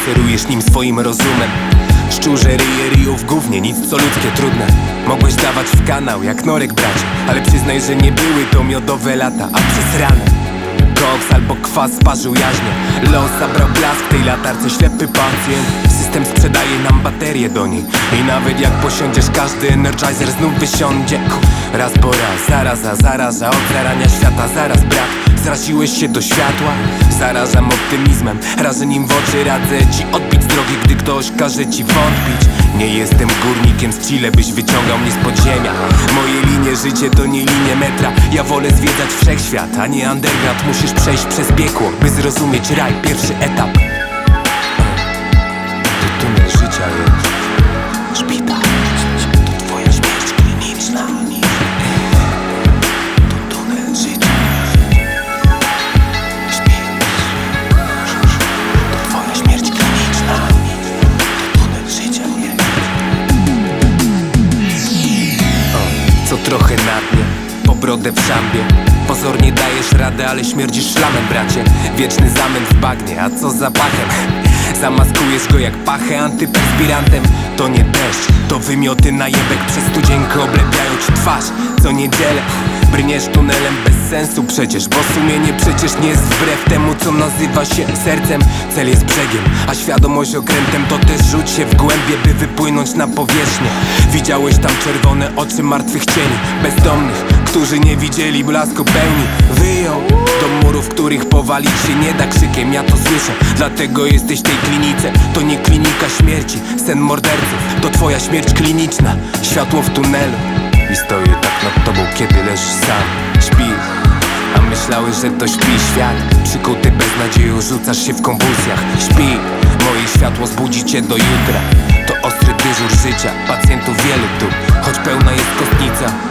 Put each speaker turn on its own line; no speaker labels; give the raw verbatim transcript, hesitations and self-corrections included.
Spacerujesz nim swoim rozumem. Szczurze ryje ryją w gównie, nic co ludzkie trudne. Mogłeś dawać w kanał jak Norek bracie, ale przyznaj, że nie były to miodowe lata, a przez ranę koks albo kwas parzył jaźnie. Los zabrał blask tej latarce, ślepy pacjent. System sprzedaje nam baterię do niej i nawet jak posiądziesz, każdy energizer znów wysiądzie. Raz po raz, zaraza, zaraza, od zarania świata zaraz brak. Zraziłeś się do światła, zarażam optymizmem. Rażę nim w oczy, radzę ci odbić z drogi, gdy ktoś każe ci wątpić. Nie jestem górnikiem z Chile, byś wyciągał mnie z podziemia. Moje linie życie to nie linie metra. Ja wolę zwiedzać wszechświat, a nie underground. Musisz przejść przez piekło, by zrozumieć raj, pierwszy etap. To tunel życia jest szpital, to twoja śmierć kliniczna. To tunel życia. To twoja śmierć kliniczna. To tunel życia jest. O, co trochę na dnie, po brodę w szambie. Pozornie dajesz radę, ale śmierdzisz szlamem, bracie. Wieczny zamęt w bagnie, a co z zapachem? Zamaskujesz go jak pachę antyperspirantem. To nie deszcz, to wymioty najebek. Przez studzienkę oblepiają ci twarz co niedzielę. Brniesz tunelem bez sensu przecież, bo sumienie przecież nie jest wbrew temu, co nazywa się sercem. Cel jest brzegiem, a świadomość okrętem. To też rzuć się w głębie, by wypłynąć na powierzchnię. Widziałeś tam czerwone oczy martwych cieni, bezdomnych, którzy nie widzieli blasku pełni. Wyjął do murów, których powalić się nie da krzykiem. Ja to słyszę, dlatego jesteś w tej klinice. To nie klinika śmierci, sen morderców. To twoja śmierć kliniczna, światło w tunelu. I stoję tak nad tobą, kiedy leżysz sam. Śpisz, a myślałeś, że to śpi świat. Przykuty beznadzieją, rzucasz się w konwulsjach. Śpi, moje światło zbudzi cię do jutra. To ostry dyżur życia, pacjentów wielu tu, choć pełna jest kostnica.